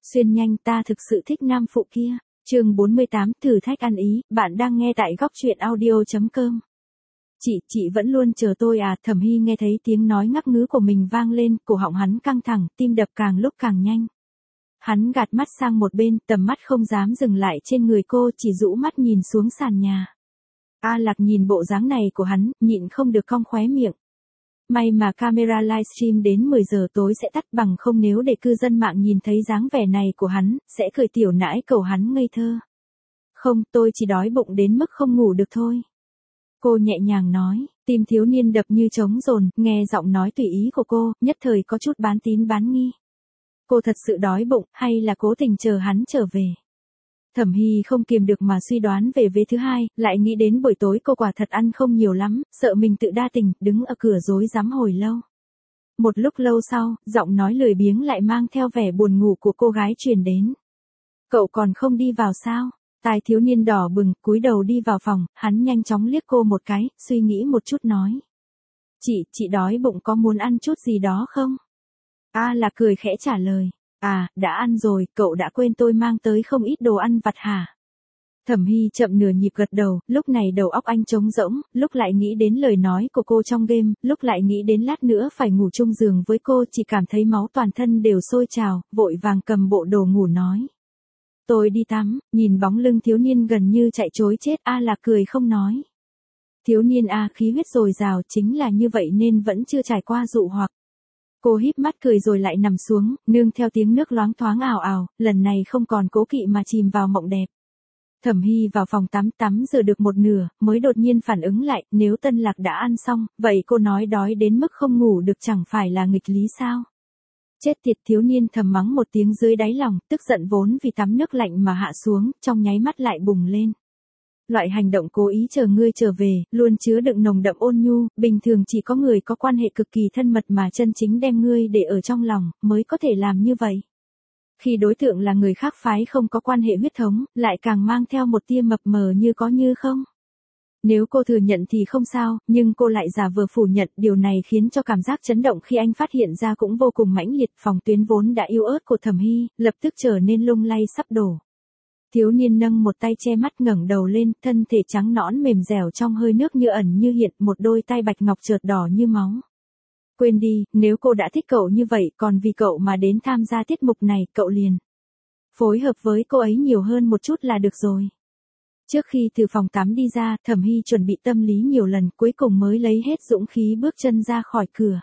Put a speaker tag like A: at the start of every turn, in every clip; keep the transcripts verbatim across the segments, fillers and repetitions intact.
A: Xuyên nhanh, ta thực sự thích nam phụ kia. Chương bốn mươi tám, thử thách ăn ý, bạn đang nghe tại góc truyện audio chấm com. Chị, chị vẫn luôn chờ tôi à? Thẩm Hy nghe thấy tiếng nói ngắc ngứ của mình vang lên, cổ họng hắn căng thẳng, tim đập càng lúc càng nhanh. Hắn gạt mắt sang một bên, tầm mắt không dám dừng lại trên người cô, chỉ rũ mắt nhìn xuống sàn nhà. A Lạc nhìn bộ dáng này của hắn, nhịn không được cong khóe miệng. May mà camera livestream đến mười giờ tối sẽ tắt, bằng không nếu để cư dân mạng nhìn thấy dáng vẻ này của hắn, sẽ cười tiểu nãi cầu hắn ngây thơ. Không, tôi chỉ đói bụng đến mức không ngủ được thôi. Cô nhẹ nhàng nói, tim thiếu niên đập như trống dồn, nghe giọng nói tùy ý của cô, nhất thời có chút bán tín bán nghi. Cô thật sự đói bụng, hay là cố tình chờ hắn trở về? Thẩm Hy không kiềm được mà suy đoán về vế thứ hai, lại nghĩ đến buổi tối cô quả thật ăn không nhiều lắm, sợ mình tự đa tình, đứng ở cửa rối rắm hồi lâu. Một lúc lâu sau, giọng nói lười biếng lại mang theo vẻ buồn ngủ của cô gái truyền đến. Cậu còn không đi vào sao? Tai thiếu niên đỏ bừng, cúi đầu đi vào phòng, hắn nhanh chóng liếc cô một cái, suy nghĩ một chút nói. Chị, chị đói bụng có muốn ăn chút gì đó không? A là cười khẽ trả lời. À, đã ăn rồi, cậu đã quên tôi mang tới không ít đồ ăn vặt hả? Thẩm Hy chậm nửa nhịp gật đầu, lúc này đầu óc anh trống rỗng, lúc lại nghĩ đến lời nói của cô trong game, lúc lại nghĩ đến lát nữa phải ngủ chung giường với cô, chỉ cảm thấy máu toàn thân đều sôi trào, vội vàng cầm bộ đồ ngủ nói. Tôi đi tắm, nhìn bóng lưng thiếu niên gần như chạy trối chết, A là cười không nói. Thiếu niên A khí huyết dồi dào, chính là như vậy nên vẫn chưa trải qua dụ hoặc. Cô híp mắt cười rồi lại nằm xuống, nương theo tiếng nước loáng thoáng ào ào, lần này không còn cố kỵ mà chìm vào mộng đẹp. Thẩm Hy vào phòng tắm tắm giờ được một nửa, mới đột nhiên phản ứng lại, nếu Tân Lạc đã ăn xong, vậy cô nói đói đến mức không ngủ được chẳng phải là nghịch lý sao? Chết tiệt, thiếu niên thầm mắng một tiếng dưới đáy lòng, tức giận vốn vì tắm nước lạnh mà hạ xuống, trong nháy mắt lại bùng lên. Loại hành động cố ý chờ ngươi trở về, luôn chứa đựng nồng đậm ôn nhu, bình thường chỉ có người có quan hệ cực kỳ thân mật mà chân chính đem ngươi để ở trong lòng, mới có thể làm như vậy. Khi đối tượng là người khác phái không có quan hệ huyết thống, lại càng mang theo một tia mập mờ như có như không. Nếu cô thừa nhận thì không sao, nhưng cô lại giả vờ phủ nhận, điều này khiến cho cảm giác chấn động khi anh phát hiện ra cũng vô cùng mãnh liệt. Phòng tuyến vốn đã yếu ớt của Thẩm Hy, lập tức trở nên lung lay sắp đổ. Thiếu niên nâng một tay che mắt ngẩng đầu lên, thân thể trắng nõn mềm dẻo trong hơi nước như ẩn như hiện, một đôi tay bạch ngọc chợt đỏ như máu. Quên đi, nếu cô đã thích cậu như vậy, còn vì cậu mà đến tham gia tiết mục này, cậu liền phối hợp với cô ấy nhiều hơn một chút là được rồi. Trước khi từ phòng tắm đi ra, Thẩm Hy chuẩn bị tâm lý nhiều lần, cuối cùng mới lấy hết dũng khí bước chân ra khỏi cửa.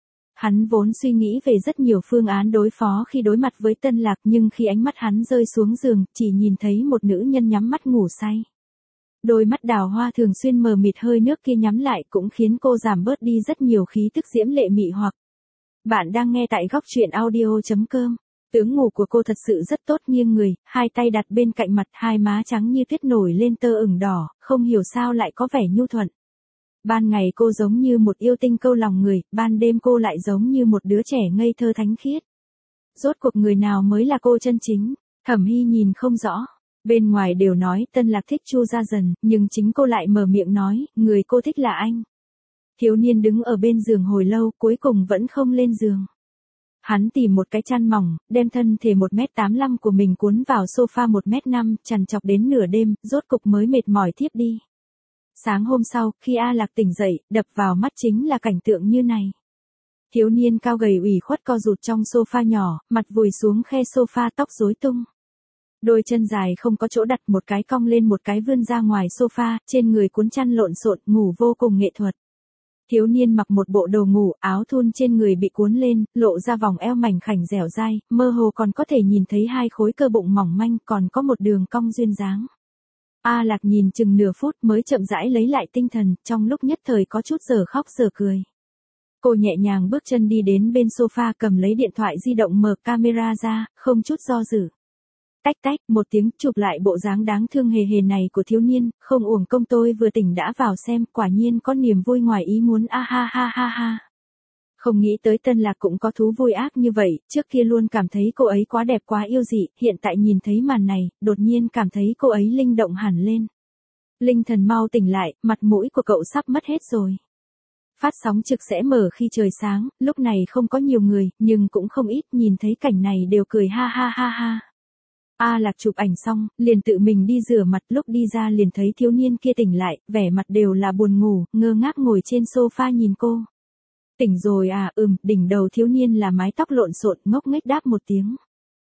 A: Hắn vốn suy nghĩ về rất nhiều phương án đối phó khi đối mặt với Tân Lạc, nhưng khi ánh mắt hắn rơi xuống giường, chỉ nhìn thấy một nữ nhân nhắm mắt ngủ say. Đôi mắt đào hoa thường xuyên mờ mịt hơi nước kia nhắm lại cũng khiến cô giảm bớt đi rất nhiều khí tức diễm lệ mị hoặc. Bạn đang nghe tại góc truyện audio chấm com. Tướng ngủ của cô thật sự rất tốt, nghiêng người, hai tay đặt bên cạnh mặt, hai má trắng như tuyết nổi lên tơ ửng đỏ, không hiểu sao lại có vẻ nhu thuận. Ban ngày cô giống như một yêu tinh câu lòng người, ban đêm cô lại giống như một đứa trẻ ngây thơ thánh khiết. Rốt cuộc người nào mới là cô chân chính? Thẩm Hy nhìn không rõ. Bên ngoài đều nói Tân Lạc thích Chu Gia Dần, nhưng chính cô lại mở miệng nói, người cô thích là anh. Thiếu niên đứng ở bên giường hồi lâu, cuối cùng vẫn không lên giường. Hắn tìm một cái chăn mỏng, đem thân thể một mét tám mươi lăm của mình cuốn vào sofa một mét năm, trằn trọc đến nửa đêm, rốt cục mới mệt mỏi thiếp đi. Sáng hôm sau, khi A Lạc tỉnh dậy, đập vào mắt chính là cảnh tượng như này. Thiếu niên cao gầy ủy khuất co rụt trong sofa nhỏ, mặt vùi xuống khe sofa, tóc rối tung. Đôi chân dài không có chỗ đặt, một cái cong lên một cái vươn ra ngoài sofa, trên người cuốn chăn lộn xộn, ngủ vô cùng nghệ thuật. Thiếu niên mặc một bộ đồ ngủ, áo thun trên người bị cuốn lên, lộ ra vòng eo mảnh khảnh dẻo dai, mơ hồ còn có thể nhìn thấy hai khối cơ bụng mỏng manh, còn có một đường cong duyên dáng. A Lạc nhìn chừng nửa phút mới chậm rãi lấy lại tinh thần, trong lúc nhất thời có chút giờ khóc giờ cười. Cô nhẹ nhàng bước chân đi đến bên sofa, cầm lấy điện thoại di động, mở camera ra, không chút do dự. Tách tách, một tiếng, chụp lại bộ dáng đáng thương hề hề này của thiếu niên, không uổng công tôi vừa tỉnh đã vào xem, quả nhiên có niềm vui ngoài ý muốn, a ha ha ha ha. Không nghĩ tới Tân Lạc cũng có thú vui ác như vậy, trước kia luôn cảm thấy cô ấy quá đẹp quá yêu dị, hiện tại nhìn thấy màn này, đột nhiên cảm thấy cô ấy linh động hẳn lên. Linh thần mau tỉnh lại, mặt mũi của cậu sắp mất hết rồi. Phát sóng trực sẽ mở khi trời sáng, lúc này không có nhiều người, nhưng cũng không ít, nhìn thấy cảnh này đều cười ha ha ha ha. A Lạc chụp ảnh xong, liền tự mình đi rửa mặt, lúc đi ra liền thấy thiếu niên kia tỉnh lại, vẻ mặt đều là buồn ngủ, ngơ ngác ngồi trên sofa nhìn cô. Tỉnh rồi à? Ừm, đỉnh đầu thiếu niên là mái tóc lộn xộn, ngốc nghếch đáp một tiếng.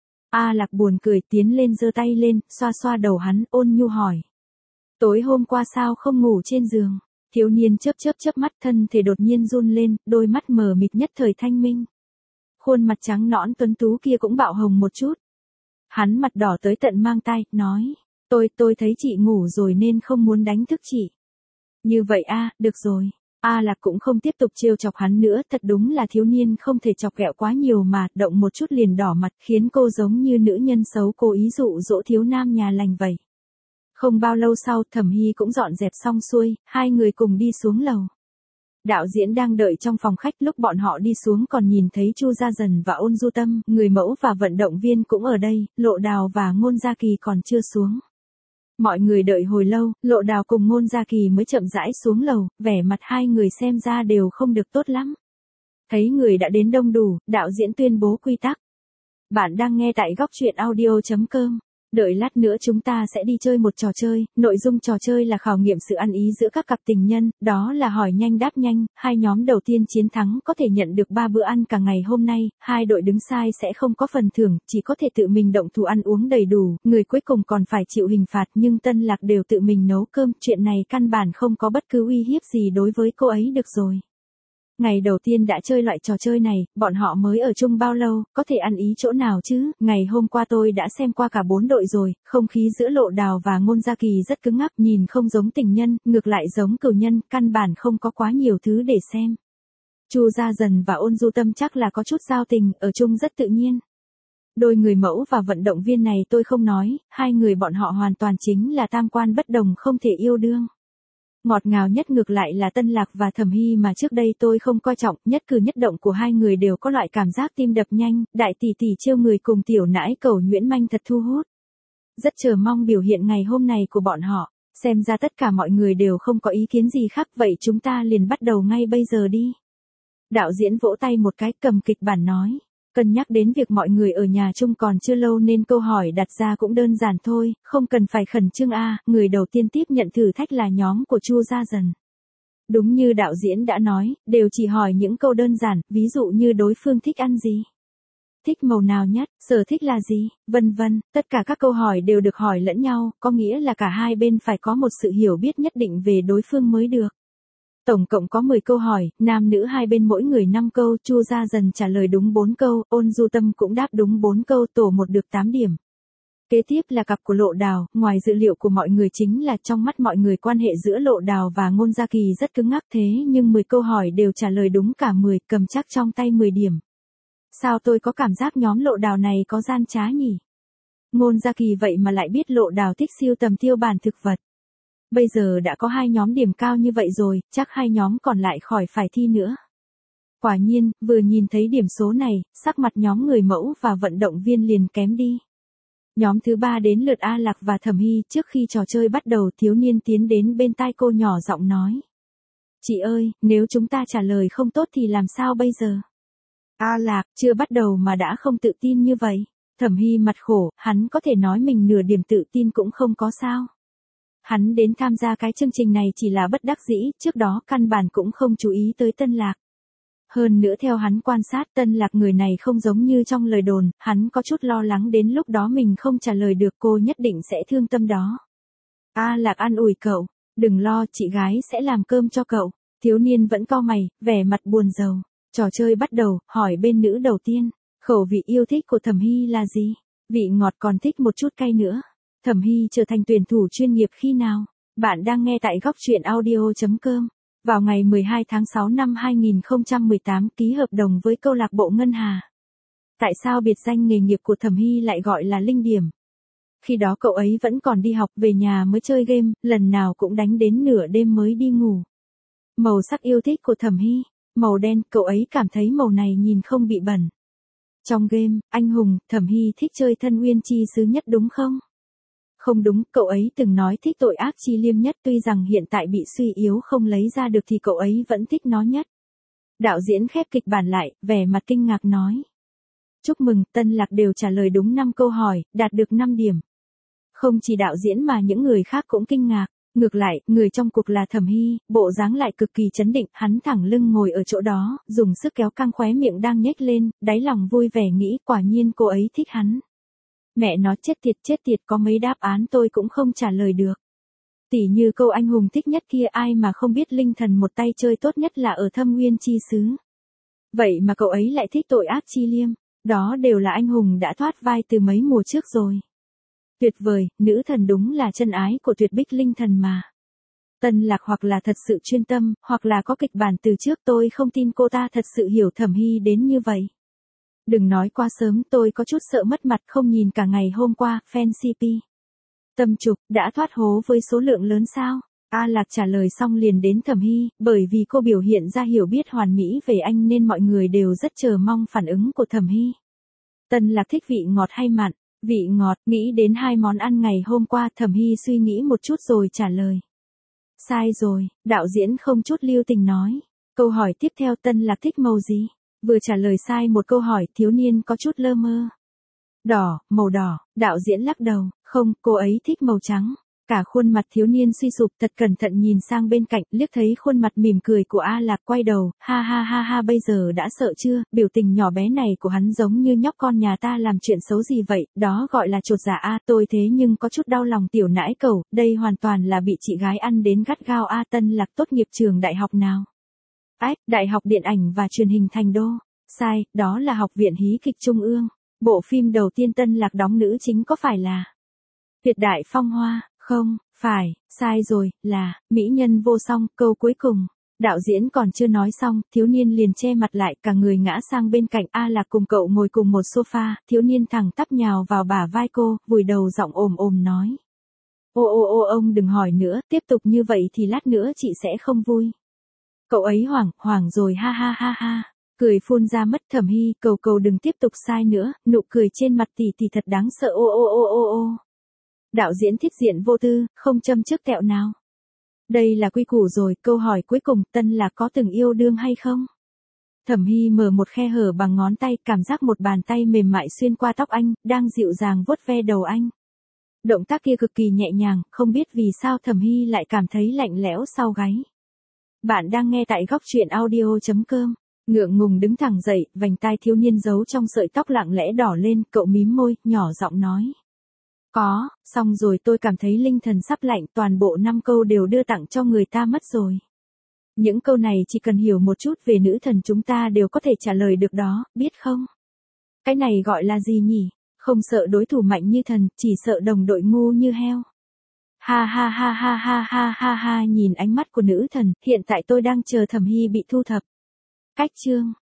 A: A Lạc buồn cười, tiến lên giơ tay lên, xoa xoa đầu hắn, ôn nhu hỏi. Tối hôm qua sao không ngủ trên giường? Thiếu niên chớp chớp chớp mắt, thân thể đột nhiên run lên, đôi mắt mờ mịt nhất thời thanh minh. Khuôn mặt trắng nõn tuấn tú kia cũng bạo hồng một chút. Hắn mặt đỏ tới tận mang tai, nói, tôi, tôi thấy chị ngủ rồi nên không muốn đánh thức chị. Như vậy a, được rồi. A Lạc cũng không tiếp tục trêu chọc hắn nữa, thật đúng là thiếu niên không thể chọc ghẹo quá nhiều mà, động một chút liền đỏ mặt, khiến cô giống như nữ nhân xấu cố ý dụ dỗ thiếu nam nhà lành vậy. Không bao lâu sau, Thẩm Hy cũng dọn dẹp xong xuôi, hai người cùng đi xuống lầu. Đạo diễn đang đợi trong phòng khách, lúc bọn họ đi xuống còn nhìn thấy Chu Gia Dần và Ôn Du Tâm, người mẫu và vận động viên cũng ở đây, Lộ Đào và Ngôn Gia Kỳ còn chưa xuống. Mọi người đợi hồi lâu, Lộ Đào cùng Ngôn Gia Kỳ mới chậm rãi xuống lầu, vẻ mặt hai người xem ra đều không được tốt lắm. Thấy người đã đến đông đủ, đạo diễn tuyên bố quy tắc. Bạn đang nghe tại góc truyện audio chấm com. Đợi lát nữa chúng ta sẽ đi chơi một trò chơi, nội dung trò chơi là khảo nghiệm sự ăn ý giữa các cặp tình nhân, đó là hỏi nhanh đáp nhanh, hai nhóm đầu tiên chiến thắng có thể nhận được ba bữa ăn cả ngày hôm nay, hai đội đứng sai sẽ không có phần thưởng, chỉ có thể tự mình động thủ ăn uống đầy đủ, người cuối cùng còn phải chịu hình phạt nhưng Tân Lạc đều tự mình nấu cơm, chuyện này căn bản không có bất cứ uy hiếp gì đối với cô ấy được rồi. Ngày đầu tiên đã chơi loại trò chơi này, bọn họ mới ở chung bao lâu, có thể ăn ý chỗ nào chứ, ngày hôm qua tôi đã xem qua cả bốn đội rồi, không khí giữa Lộ Đào và Ngôn Gia Kỳ rất cứng ngắc, nhìn không giống tình nhân, ngược lại giống cừu nhân, căn bản không có quá nhiều thứ để xem. Chu Gia Dần và Ôn Du Tâm chắc là có chút giao tình, ở chung rất tự nhiên. Đôi người mẫu và vận động viên này tôi không nói, hai người bọn họ hoàn toàn chính là tam quan bất đồng không thể yêu đương. Ngọt ngào nhất ngược lại là Tân Lạc và Thẩm Hy mà trước đây tôi không coi trọng, nhất cử nhất động của hai người đều có loại cảm giác tim đập nhanh, đại tỷ tỷ trêu người cùng tiểu nãi cẩu nhuyễn manh thật thu hút. Rất chờ mong biểu hiện ngày hôm nay của bọn họ, xem ra tất cả mọi người đều không có ý kiến gì khác, vậy chúng ta liền bắt đầu ngay bây giờ đi. Đạo diễn vỗ tay một cái, cầm kịch bản nói. Cân nhắc đến việc mọi người ở nhà chung còn chưa lâu nên câu hỏi đặt ra cũng đơn giản thôi, không cần phải khẩn trương a. Người đầu tiên tiếp nhận thử thách là nhóm của Chu Gia Dần. Đúng như đạo diễn đã nói, đều chỉ hỏi những câu đơn giản, ví dụ như đối phương thích ăn gì, thích màu nào nhất, sở thích là gì, vân vân. Tất cả các câu hỏi đều được hỏi lẫn nhau, có nghĩa là cả hai bên phải có một sự hiểu biết nhất định về đối phương mới được. Tổng cộng có mười câu hỏi, nam nữ hai bên mỗi người năm câu, Chu Gia Dần trả lời đúng bốn câu, Ôn Du Tâm cũng đáp đúng bốn câu, tổ một được tám điểm. Kế tiếp là cặp của Lộ Đào, ngoài dự liệu của mọi người chính là trong mắt mọi người quan hệ giữa Lộ Đào và Ngôn Gia Kỳ rất cứng ngắc thế nhưng mười câu hỏi đều trả lời đúng cả mười, cầm chắc trong tay mười điểm. Sao tôi có cảm giác nhóm Lộ Đào này có gian trá nhỉ? Ngôn Gia Kỳ vậy mà lại biết Lộ Đào thích sưu tầm tiêu bản thực vật. Bây giờ đã có hai nhóm điểm cao như vậy rồi, chắc hai nhóm còn lại khỏi phải thi nữa. Quả nhiên, vừa nhìn thấy điểm số này, sắc mặt nhóm người mẫu và vận động viên liền kém đi. Nhóm thứ ba đến lượt A Lạc và Thẩm Hy, trước khi trò chơi bắt đầu thiếu niên tiến đến bên tai cô nhỏ giọng nói. Chị ơi, nếu chúng ta trả lời không tốt thì làm sao bây giờ? A Lạc, chưa bắt đầu mà đã không tự tin như vậy. Thẩm Hy mặt khổ, hắn có thể nói mình nửa điểm tự tin cũng không có sao. Hắn đến tham gia cái chương trình này chỉ là bất đắc dĩ, trước đó căn bản cũng không chú ý tới Tân Lạc. Hơn nữa theo hắn quan sát Tân Lạc người này không giống như trong lời đồn, hắn có chút lo lắng đến lúc đó mình không trả lời được cô nhất định sẽ thương tâm đó. A Lạc an ủi cậu, đừng lo, chị gái sẽ làm cơm cho cậu. Thiếu niên vẫn cau mày, vẻ mặt buồn rầu. Trò chơi bắt đầu, hỏi bên nữ đầu tiên, khẩu vị yêu thích của Thẩm Hy là gì? Vị ngọt còn thích một chút cay nữa. Thẩm Hy trở thành tuyển thủ chuyên nghiệp khi nào? Bạn đang nghe tại góc truyện audio chấm com. Vào ngày mười hai tháng sáu năm hai nghìn không trăm mười tám ký hợp đồng với câu lạc bộ Ngân Hà. Tại sao biệt danh nghề nghiệp của Thẩm Hy lại gọi là linh điểm? Khi đó cậu ấy vẫn còn đi học, về nhà mới chơi game, lần nào cũng đánh đến nửa đêm mới đi ngủ. Màu sắc yêu thích của Thẩm Hy, màu đen, cậu ấy cảm thấy màu này nhìn không bị bẩn. Trong game, anh hùng, Thẩm Hy thích chơi Thân Uyên Chi Sứ nhất đúng không? Không đúng, cậu ấy từng nói thích tội ác chi liêm nhất, tuy rằng hiện tại bị suy yếu không lấy ra được thì cậu ấy vẫn thích nó nhất. Đạo diễn khép kịch bản lại, vẻ mặt kinh ngạc nói. Chúc mừng, Tân Lạc đều trả lời đúng năm câu hỏi, đạt được năm điểm. Không chỉ đạo diễn mà những người khác cũng kinh ngạc. Ngược lại, người trong cuộc là Thẩm Hy, bộ dáng lại cực kỳ chấn định, hắn thẳng lưng ngồi ở chỗ đó, dùng sức kéo căng khóe miệng đang nhếch lên, đáy lòng vui vẻ nghĩ quả nhiên cô ấy thích hắn. Mẹ nó chết tiệt chết tiệt, có mấy đáp án tôi cũng không trả lời được. Tỉ như câu anh hùng thích nhất kia, ai mà không biết linh thần một tay chơi tốt nhất là ở Thâm Nguyên chi xứ. Vậy mà cậu ấy lại thích tội ác chi liêm, đó đều là anh hùng đã thoát vai từ mấy mùa trước rồi. Tuyệt vời, nữ thần đúng là chân ái của tuyệt bích linh thần mà. Tân Lạc hoặc là thật sự chuyên tâm, hoặc là có kịch bản từ trước, tôi không tin cô ta thật sự hiểu Thẩm Hy đến như vậy. Đừng nói quá sớm, tôi có chút sợ mất mặt, không nhìn cả ngày hôm qua, fan xê pê. Tâm trục, đã thoát hố với số lượng lớn sao? A Lạc trả lời xong liền đến Thẩm Hy, bởi vì cô biểu hiện ra hiểu biết hoàn mỹ về anh nên mọi người đều rất chờ mong phản ứng của Thẩm Hy. Tân Lạc thích vị ngọt hay mặn? Vị ngọt, nghĩ đến hai món ăn ngày hôm qua, Thẩm Hy suy nghĩ một chút rồi trả lời. Sai rồi, đạo diễn không chút lưu tình nói. Câu hỏi tiếp theo, Tân Lạc thích màu gì? Vừa trả lời sai một câu hỏi, thiếu niên có chút lơ mơ. Đỏ, màu đỏ, đạo diễn lắc đầu, không, cô ấy thích màu trắng. Cả khuôn mặt thiếu niên suy sụp, thật cẩn thận nhìn sang bên cạnh, liếc thấy khuôn mặt mỉm cười của A Lạc, quay đầu, ha ha ha ha, bây giờ đã sợ chưa? Biểu tình nhỏ bé này của hắn giống như nhóc con nhà ta làm chuyện xấu gì vậy, đó gọi là chột dạ a, tôi thế nhưng có chút đau lòng tiểu nãi cẩu, đây hoàn toàn là bị chị gái ăn đến gắt gao a. Tân Lạc tốt nghiệp trường đại học nào? Ách, Đại học Điện ảnh và Truyền hình Thành Đô. Sai, đó là Học viện Hí kịch Trung ương. Bộ phim đầu tiên Tân Lạc đóng nữ chính có phải là Tuyệt Đại Phong Hoa? Không, phải, sai rồi, là Mỹ Nhân Vô Song. Câu cuối cùng, đạo diễn còn chưa nói xong, thiếu niên liền che mặt lại, cả người ngã sang bên cạnh. A Lạc cùng cậu ngồi cùng một sofa, thiếu niên thẳng tắp nhào vào bả vai cô, vùi đầu giọng ồm ồm nói. Ô ô ô ông đừng hỏi nữa, tiếp tục như vậy thì lát nữa chị sẽ không vui. Cậu ấy hoảng, hoảng rồi, ha ha ha ha. Cười phun ra mất. Thẩm Hy, cầu cầu đừng tiếp tục sai nữa, nụ cười trên mặt tỷ tỷ thật đáng sợ. Ô ô ô ô ô. Đạo diễn thích diện vô tư, không châm trước tẹo nào. Đây là quy củ rồi. Câu hỏi cuối cùng, Tân Lạc có từng yêu đương hay không? Thẩm Hy mở một khe hở bằng ngón tay, cảm giác một bàn tay mềm mại xuyên qua tóc anh, đang dịu dàng vuốt ve đầu anh. Động tác kia cực kỳ nhẹ nhàng, không biết vì sao Thẩm Hy lại cảm thấy lạnh lẽo sau gáy. Bạn đang nghe tại góc truyện audio chấm com. Ngượng ngùng đứng thẳng dậy, vành tai thiếu niên giấu trong sợi tóc lặng lẽ đỏ lên, cậu mím môi, nhỏ giọng nói. Có, xong rồi, tôi cảm thấy linh thần sắp lạnh, toàn bộ năm câu đều đưa tặng cho người ta mất rồi. Những câu này chỉ cần hiểu một chút về nữ thần chúng ta đều có thể trả lời được đó, biết không? Cái này gọi là gì nhỉ? Không sợ đối thủ mạnh như thần, chỉ sợ đồng đội ngu như heo. Ha ha ha ha ha ha ha ha, nhìn ánh mắt của nữ thần, hiện tại tôi đang chờ Thẩm Hy bị thu thập. Cách chương